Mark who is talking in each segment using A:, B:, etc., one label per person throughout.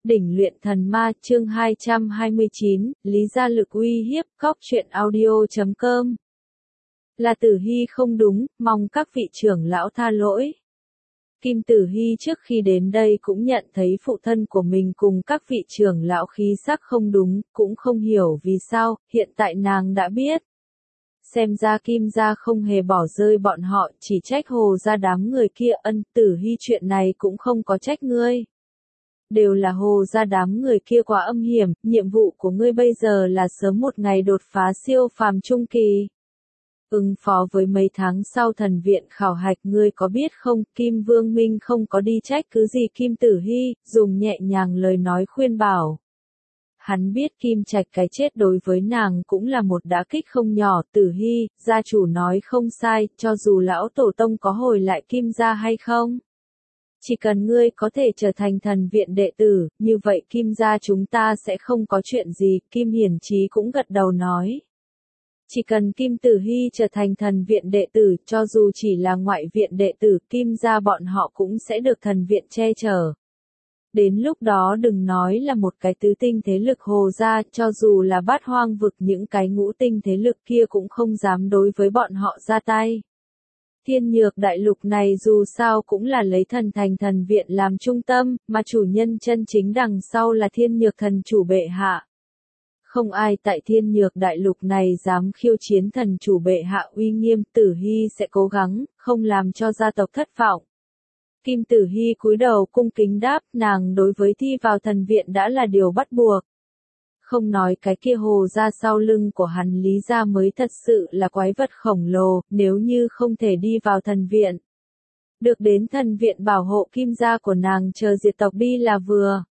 A: Đỉnh luyện thần ma chương 229, Lý Gia Lực uy hiếp, cóc truyện audio.com. Là Tử Hy không đúng, mong các vị trưởng lão tha lỗi. Kim Tử Hy trước khi đến đây cũng nhận thấy phụ thân của mình cùng các vị trưởng lão khí sắc không đúng, cũng không hiểu vì sao, hiện tại nàng đã biết. Xem ra Kim gia không hề bỏ rơi bọn họ, chỉ trách Hồ gia đám người kia. Tử Hy chuyện này cũng không có trách ngươi. Đều là Hồ gia đám người kia quá âm hiểm, nhiệm vụ của ngươi bây giờ là sớm một ngày đột phá siêu phàm trung kỳ. Ứng phó với mấy tháng sau thần viện khảo hạch, ngươi có biết không, Kim Vương Minh không có đi trách cứ gì Kim Tử Hy, dùng nhẹ nhàng lời nói khuyên bảo. Hắn biết Kim Trạch cái chết đối với nàng cũng là một đả kích không nhỏ. Tử Hy, gia chủ nói không sai, cho dù lão tổ tông có hồi lại Kim gia hay không. Chỉ cần ngươi có thể trở thành thần viện đệ tử, như vậy Kim gia chúng ta sẽ không có chuyện gì. Kim Hiển Chí cũng gật đầu nói. Chỉ cần Kim Tử Hy trở thành thần viện đệ tử, cho dù chỉ là ngoại viện đệ tử, Kim gia bọn họ cũng sẽ được thần viện che chở. Đến lúc đó đừng nói là một cái tứ tinh thế lực Hồ gia, cho dù là Bát Hoang vực, những cái ngũ tinh thế lực kia cũng không dám đối với bọn họ ra tay. Thiên Nhược đại lục này dù sao cũng là lấy thần thành thần viện làm trung tâm, mà chủ nhân chân chính đằng sau là Thiên Nhược thần chủ bệ hạ. Không ai tại Thiên Nhược đại lục này dám khiêu chiến thần chủ bệ hạ uy nghiêm. Tử Hy sẽ cố gắng, không làm cho gia tộc thất vọng. Kim Tử Hy cúi đầu cung kính đáp, nàng đối với thi vào thần viện đã là điều bắt buộc. Không nói cái kia Hồ gia sau lưng của hắn Lý gia mới thật sự là quái vật khổng lồ, nếu như không thể đi vào thần viện. Được đến thần viện bảo hộ Kim gia của nàng chờ diệt tộc đi là vừa.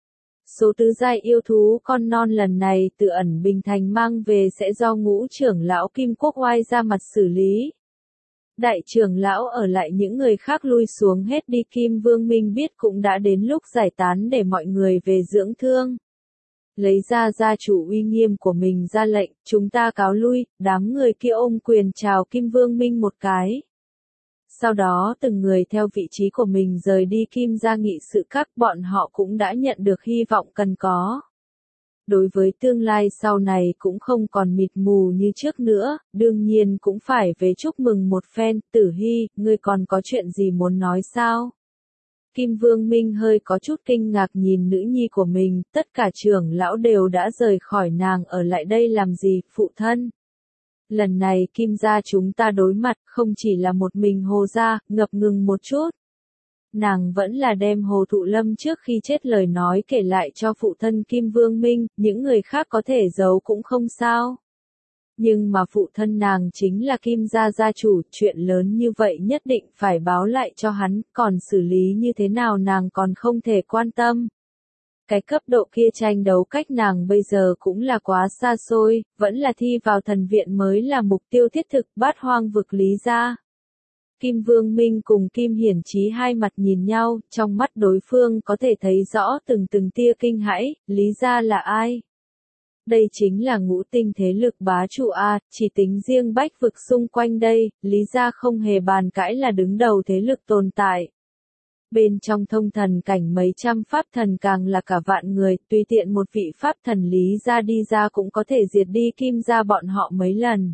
A: Số tứ giai yêu thú con non lần này từ ẩn Bình Thành mang về sẽ do ngũ trưởng lão Kim Quốc Oai ra mặt xử lý. Đại trưởng lão ở lại những người khác lui xuống hết đi. Kim Vương Minh biết cũng đã đến lúc giải tán để mọi người về dưỡng thương. Lấy ra gia chủ uy nghiêm của mình ra lệnh, chúng ta cáo lui. Đám người kia ôm quyền chào Kim Vương Minh một cái. Sau đó từng người theo vị trí của mình rời đi Kim gia nghị sự các, bọn họ cũng đã nhận được hy vọng cần có. Đối với tương lai sau này cũng không còn mịt mù như trước nữa, đương nhiên cũng phải về chúc mừng một phen. Tử Hy, ngươi còn có chuyện gì muốn nói sao? Kim Vương Minh hơi có chút kinh ngạc nhìn nữ nhi của mình, tất cả trưởng lão đều đã rời khỏi, nàng ở lại đây làm gì, phụ thân? Lần này Kim gia chúng ta đối mặt không chỉ là một mình Hồ gia. Ngập ngừng một chút. Nàng vẫn là đem Hồ Thụ Lâm trước khi chết lời nói kể lại cho phụ thân Kim Vương Minh, những người khác có thể giấu cũng không sao. Nhưng mà phụ thân nàng chính là Kim gia gia chủ, chuyện lớn như vậy nhất định phải báo lại cho hắn, còn xử lý như thế nào nàng còn không thể quan tâm. Cái cấp độ kia tranh đấu cách nàng bây giờ cũng là quá xa xôi, vẫn là thi vào thần viện mới là mục tiêu thiết thực. Bát Hoang vực Lý gia. Kim Vương Minh cùng Kim Hiển Chí hai mặt nhìn nhau, trong mắt đối phương có thể thấy rõ từng tia kinh hãi. Lý gia là ai? Đây chính là ngũ tinh thế lực bá chủ a, chỉ tính riêng Bách vực xung quanh đây, Lý gia không hề bàn cãi là đứng đầu thế lực tồn tại. Bên trong thông thần cảnh mấy trăm pháp thần càng là cả vạn người, tùy tiện một vị pháp thần Lý gia đi ra cũng có thể diệt đi Kim gia bọn họ mấy lần.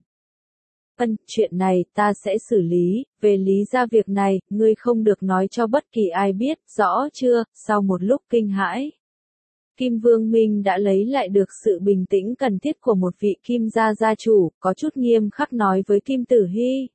A: Chuyện này ta sẽ xử lý, về Lý gia việc này, ngươi không được nói cho bất kỳ ai biết, rõ chưa? Sau một lúc kinh hãi, Kim Vương Minh đã lấy lại được sự bình tĩnh cần thiết của một vị Kim gia gia chủ, có chút nghiêm khắc nói với Kim Tử Hy.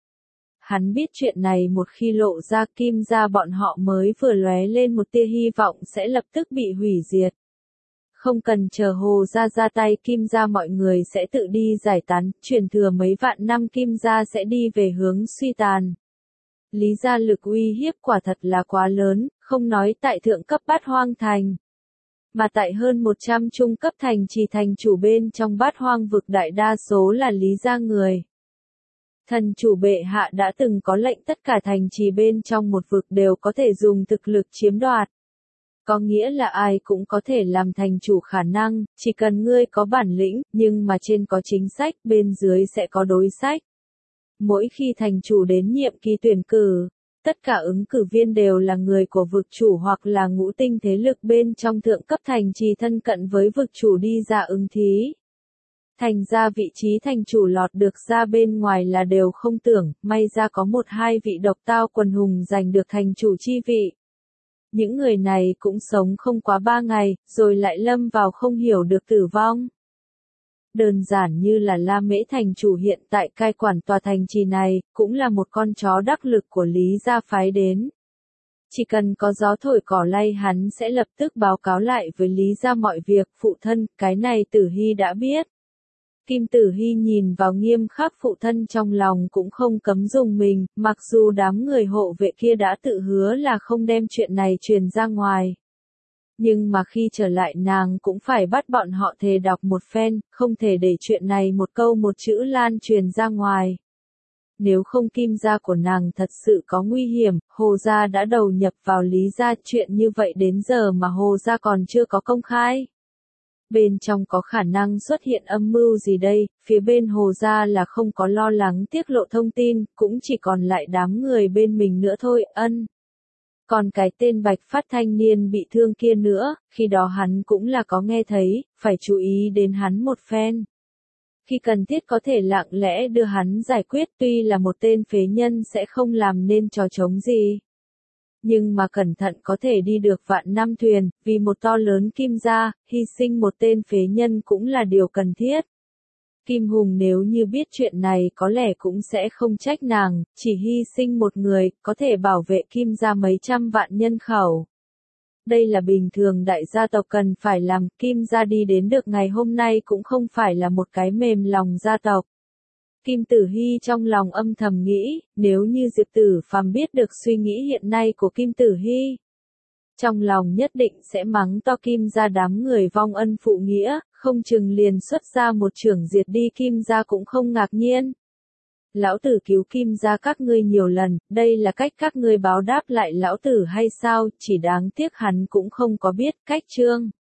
A: Hắn biết chuyện này một khi lộ ra Kim gia bọn họ mới vừa lóe lên một tia hy vọng sẽ lập tức bị hủy diệt. Không cần chờ Hồ gia ra tay, Kim gia mọi người sẽ tự đi giải tán, truyền thừa mấy vạn năm Kim gia sẽ đi về hướng suy tàn. Lý gia lực uy hiếp quả thật là quá lớn, không nói tại thượng cấp Bát Hoang thành, mà tại hơn 100 trung cấp thành trì thành chủ bên trong Bát Hoang vực đại đa số là Lý gia người. Thần chủ bệ hạ đã từng có lệnh tất cả thành trì bên trong một vực đều có thể dùng thực lực chiếm đoạt. Có nghĩa là ai cũng có thể làm thành chủ khả năng, chỉ cần ngươi có bản lĩnh, nhưng mà trên có chính sách, bên dưới sẽ có đối sách. Mỗi khi thành chủ đến nhiệm kỳ tuyển cử, tất cả ứng cử viên đều là người của vực chủ hoặc là ngũ tinh thế lực bên trong thượng cấp thành trì thân cận với vực chủ đi ra ứng thí. Thành ra vị trí thành chủ lọt được ra bên ngoài là đều không tưởng, may ra có một hai vị độc tao quần hùng giành được thành chủ chi vị. Những người này cũng sống không quá 3 ngày, rồi lại lâm vào không hiểu được tử vong. Đơn giản như là La Mễ thành chủ hiện tại cai quản tòa thành trì này, cũng là một con chó đắc lực của Lý gia phái đến. Chỉ cần có gió thổi cỏ lay hắn sẽ lập tức báo cáo lại với Lý gia mọi việc, phụ thân, cái này Tử Hy đã biết. Kim Tử Hy nhìn vào nghiêm khắc phụ thân trong lòng cũng không cấm dùng mình, mặc dù đám người hộ vệ kia đã tự hứa là không đem chuyện này truyền ra ngoài. Nhưng mà khi trở lại nàng cũng phải bắt bọn họ thề đọc một phen, không thể để chuyện này một câu một chữ lan truyền ra ngoài. Nếu không Kim gia của nàng thật sự có nguy hiểm, Hồ gia đã đầu nhập vào Lý gia, chuyện như vậy đến giờ mà Hồ gia còn chưa có công khai. Bên trong có khả năng xuất hiện âm mưu gì đây, phía bên Hồ gia là không có lo lắng tiết lộ thông tin, cũng chỉ còn lại đám người bên mình nữa thôi, Còn cái tên Bạch Phát thanh niên bị thương kia nữa, khi đó hắn cũng là có nghe thấy, phải chú ý đến hắn một phen. Khi cần thiết có thể lặng lẽ đưa hắn giải quyết, tuy là một tên phế nhân sẽ không làm nên trò trống gì. Nhưng mà cẩn thận có thể đi được vạn năm thuyền, vì một to lớn Kim gia, hy sinh một tên phế nhân cũng là điều cần thiết. Kim Hùng nếu như biết chuyện này có lẽ cũng sẽ không trách nàng, chỉ hy sinh một người, có thể bảo vệ Kim gia mấy trăm vạn nhân khẩu. Đây là bình thường đại gia tộc cần phải làm, Kim gia đi đến được ngày hôm nay cũng không phải là một cái mềm lòng gia tộc. Kim Tử Hy trong lòng âm thầm nghĩ, nếu như Diệp Tử Phàm biết được suy nghĩ hiện nay của Kim Tử Hy, trong lòng nhất định sẽ mắng to Kim gia đám người vong ân phụ nghĩa, không chừng liền xuất ra một chưởng diệt đi Kim gia cũng không ngạc nhiên. Lão tử cứu Kim gia các ngươi nhiều lần, đây là cách các ngươi báo đáp lại lão tử hay sao, chỉ đáng tiếc hắn cũng không có biết cách chương.